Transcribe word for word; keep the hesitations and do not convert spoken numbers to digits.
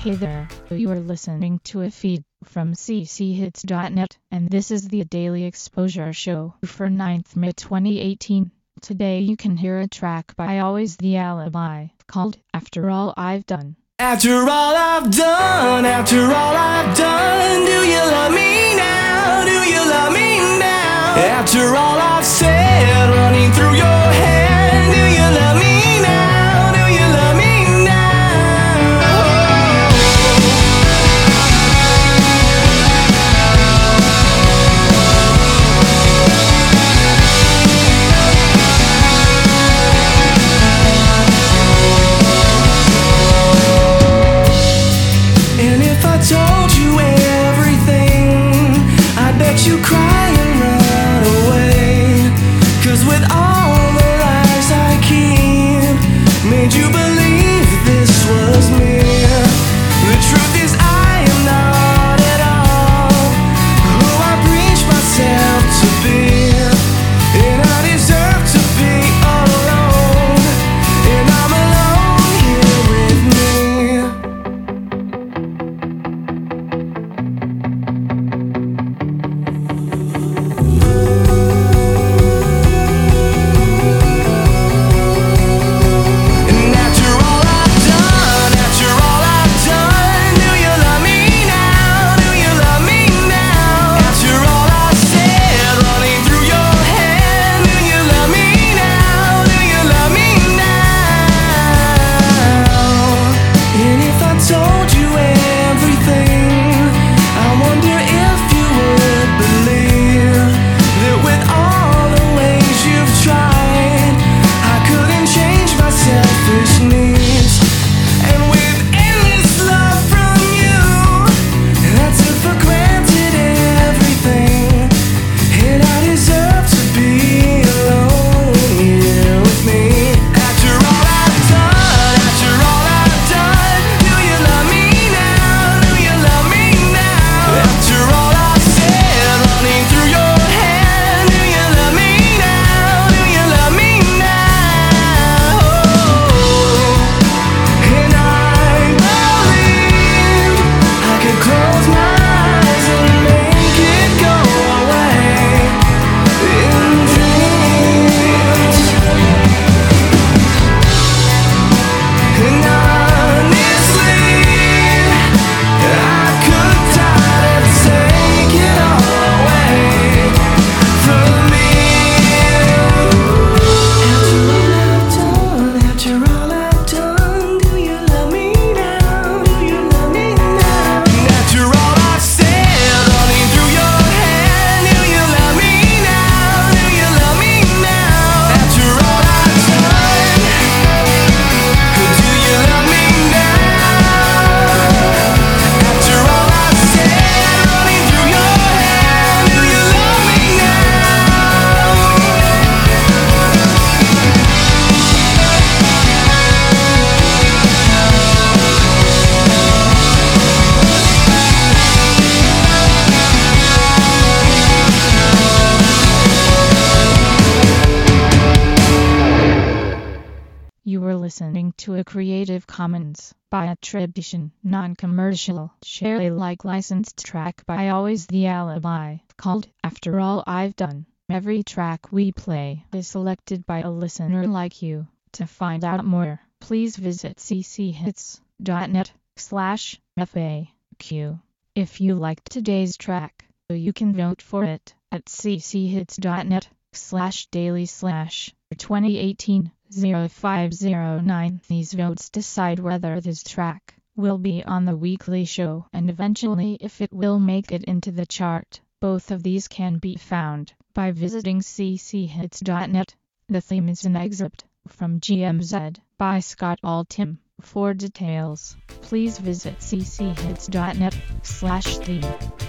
Hey there, you are listening to a feed from c c hits dot net, and this is the Daily Exposure Show for ninth of May twenty eighteen. Today you can hear a track by Always the Alibi, called After All I've Done. After all I've done, after all I've done, do you love me now? Do you love me now? After all I've said, running through your head, do you love me now? Do you love me told you everything, I bet you cry and run away. Cause with all the lies I keep, made you believe this was me. The truth is I am not at all who I preach myself to be, and I deserve to be alone, and I'm alone here with me. You were listening to a Creative Commons by attribution, non-commercial, share Alike licensed track by Always the Alibi, called After All I've Done. Every track we play is selected by a listener like you. To find out more, please visit c c hits dot net slash F A Q. If you liked today's track, you can vote for it at c c hits dot net slash daily slash twenty eighteen oh five oh nine. These votes decide whether this track will be on the weekly show and eventually if it will make it into the chart. Both of these can be found by visiting c c hits dot net. The theme is an excerpt from G M Z by Scott Altham. For details, please visit c c hits dot net slash theme.